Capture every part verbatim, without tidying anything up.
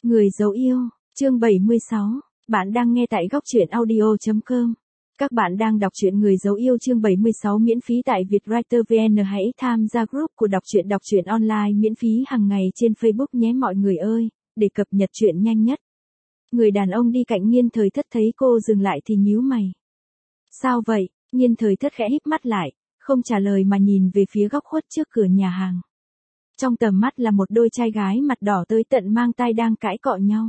Người dấu yêu, chương bảy mươi sáu. Bạn đang nghe tại góc truyện audio chấm com. Các bạn đang đọc truyện Người dấu yêu chương bảy mươi sáu miễn phí tại Vietwriter vê en. Hãy tham gia group của đọc truyện đọc truyện online miễn phí hàng ngày trên Facebook nhé mọi người ơi, để cập nhật truyện nhanh nhất. Người đàn ông đi cạnh Nhiên Thời Thất thấy cô dừng lại thì nhíu mày. Sao vậy? Nhiên Thời Thất khẽ híp mắt lại, không trả lời mà nhìn về phía góc khuất trước cửa nhà hàng. Trong tầm mắt là một đôi trai gái mặt đỏ tới tận mang tai đang cãi cọ nhau.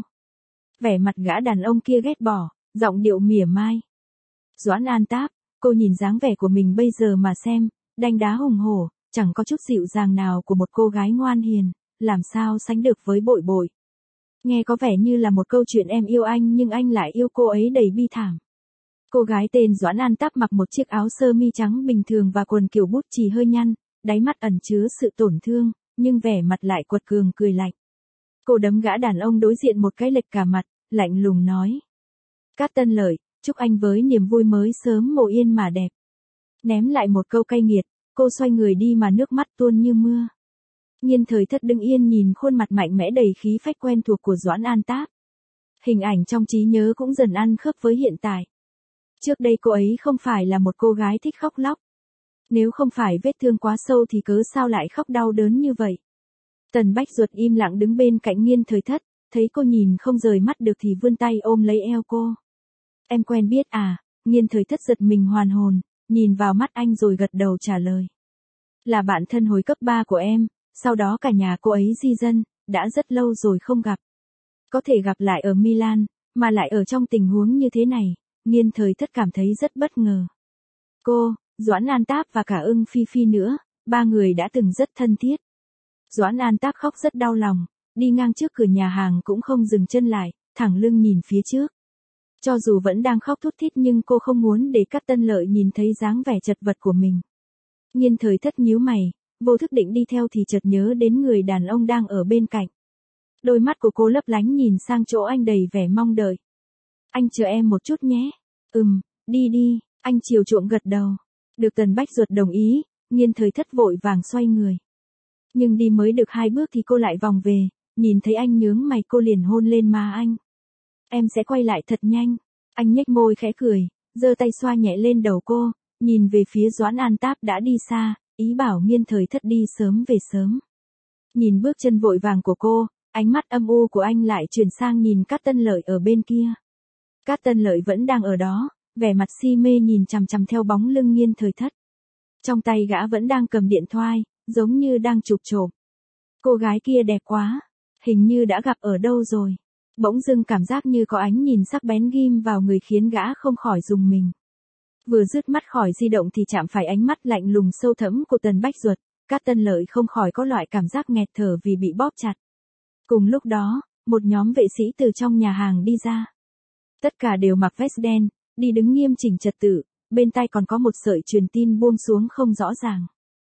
Vẻ mặt gã đàn ông kia ghét bỏ, giọng điệu mỉa mai. Doãn An Táp, cô nhìn dáng vẻ của mình bây giờ mà xem, đanh đá hùng hổ, chẳng có chút dịu dàng nào của một cô gái ngoan hiền, làm sao sánh được với Bội Bội. Nghe có vẻ như là một câu chuyện em yêu anh nhưng anh lại yêu cô ấy đầy bi thảm. Cô gái tên Doãn An Táp mặc một chiếc áo sơ mi trắng bình thường và quần kiểu bút chì hơi nhăn, đáy mắt ẩn chứa sự tổn thương, nhưng vẻ mặt lại quật cường cười lạnh. Cô đấm gã đàn ông đối diện một cái lệch cả mặt, lạnh lùng nói. Cát Tân Lợi, chúc anh với niềm vui mới sớm mồ yên mà đẹp. Ném lại một câu cay nghiệt, cô xoay người đi mà nước mắt tuôn như mưa. Nhiên Thời Thất đứng yên nhìn khuôn mặt mạnh mẽ đầy khí phách quen thuộc của Doãn An Táp. Hình ảnh trong trí nhớ cũng dần ăn khớp với hiện tại. Trước đây cô ấy không phải là một cô gái thích khóc lóc. Nếu không phải vết thương quá sâu thì cớ sao lại khóc đau đớn như vậy. Tần Bách Duật im lặng đứng bên cạnh Nhiên Thời Thất, thấy cô nhìn không rời mắt được thì vươn tay ôm lấy eo cô. Em quen biết à? Nhiên Thời Thất giật mình hoàn hồn, nhìn vào mắt anh rồi gật đầu trả lời. Là bạn thân hồi cấp ba của em, sau đó cả nhà cô ấy di dân, đã rất lâu rồi không gặp. Có thể gặp lại ở Milan, mà lại ở trong tình huống như thế này, Nhiên Thời Thất cảm thấy rất bất ngờ. Cô, Doãn An Táp và cả Ưng Phi Phi nữa, ba người đã từng rất thân thiết. Doãn An Táp khóc rất đau lòng, đi ngang trước cửa nhà hàng cũng không dừng chân lại, thẳng lưng nhìn phía trước. Cho dù vẫn đang khóc thút thít nhưng cô không muốn để Cát Tân Lợi nhìn thấy dáng vẻ chật vật của mình. Nhiên Thời Thất nhíu mày, vô thức định đi theo thì chợt nhớ đến người đàn ông đang ở bên cạnh. Đôi mắt của cô lấp lánh nhìn sang chỗ anh đầy vẻ mong đợi. Anh chờ em một chút nhé. Ừm, đi đi, anh chiều chuộng gật đầu. Được Tần Bách Duật đồng ý, Nhiên Thời Thất vội vàng xoay người. Nhưng đi mới được hai bước thì cô lại vòng về, nhìn thấy anh nhướng mày cô liền hôn lên má anh. Em sẽ quay lại thật nhanh. Anh nhếch môi khẽ cười, giơ tay xoa nhẹ lên đầu cô, nhìn về phía Doãn An Táp đã đi xa, ý bảo Nhiên Thời Thất đi sớm về sớm. Nhìn bước chân vội vàng của cô, ánh mắt âm u của anh lại chuyển sang nhìn Cát Tân Lợi ở bên kia. Cát Tân Lợi vẫn đang ở đó, vẻ mặt si mê nhìn chằm chằm theo bóng lưng Nhiên Thời Thất. Trong tay gã vẫn đang cầm điện thoại, giống như đang chụp trộm. Cô gái kia đẹp quá, hình như đã gặp ở đâu rồi. Bỗng dưng cảm giác như có ánh nhìn sắc bén ghim vào người khiến gã không khỏi rùng mình. Vừa dứt mắt khỏi di động thì chạm phải ánh mắt lạnh lùng sâu thẫm của Tần Bách Duật, Cát Tân Lợi không khỏi có loại cảm giác nghẹt thở vì bị bóp chặt. Cùng lúc đó, một nhóm vệ sĩ từ trong nhà hàng đi ra. Tất cả đều mặc vest đen, đi đứng nghiêm chỉnh trật tự, bên tai còn có một sợi truyền tin buông xuống không rõ ràng.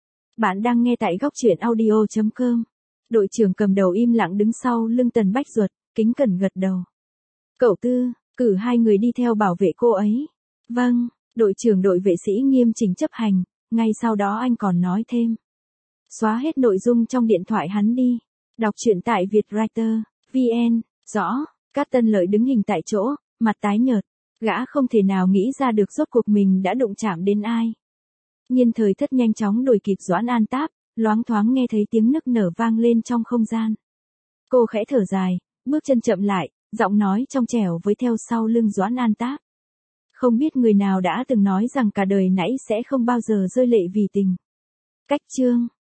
Bạn đang nghe tại góc truyện audio chấm com. Đội trưởng cầm đầu im lặng đứng sau lưng Tần Bách Duật, kính cẩn gật đầu. Cậu Tư, cử hai người đi theo bảo vệ cô ấy. Vâng, đội trưởng đội vệ sĩ nghiêm chỉnh chấp hành, ngay sau đó anh còn nói thêm. Xóa hết nội dung trong điện thoại hắn đi. Đọc truyện tại Vietwriter vê en. Rõ, Cát Tân Lợi đứng hình tại chỗ, mặt tái nhợt. Gã không thể nào nghĩ ra được rốt cuộc mình đã đụng chạm đến ai. Nhiên Thời Thất nhanh chóng đuổi kịp Doãn An Táp, loáng thoáng nghe thấy tiếng nức nở vang lên trong không gian. Cô khẽ thở dài, bước chân chậm lại, giọng nói trong trẻo với theo sau lưng Doãn An Táp. Không biết người nào đã từng nói rằng cả đời nãy sẽ không bao giờ rơi lệ vì tình. Cách chương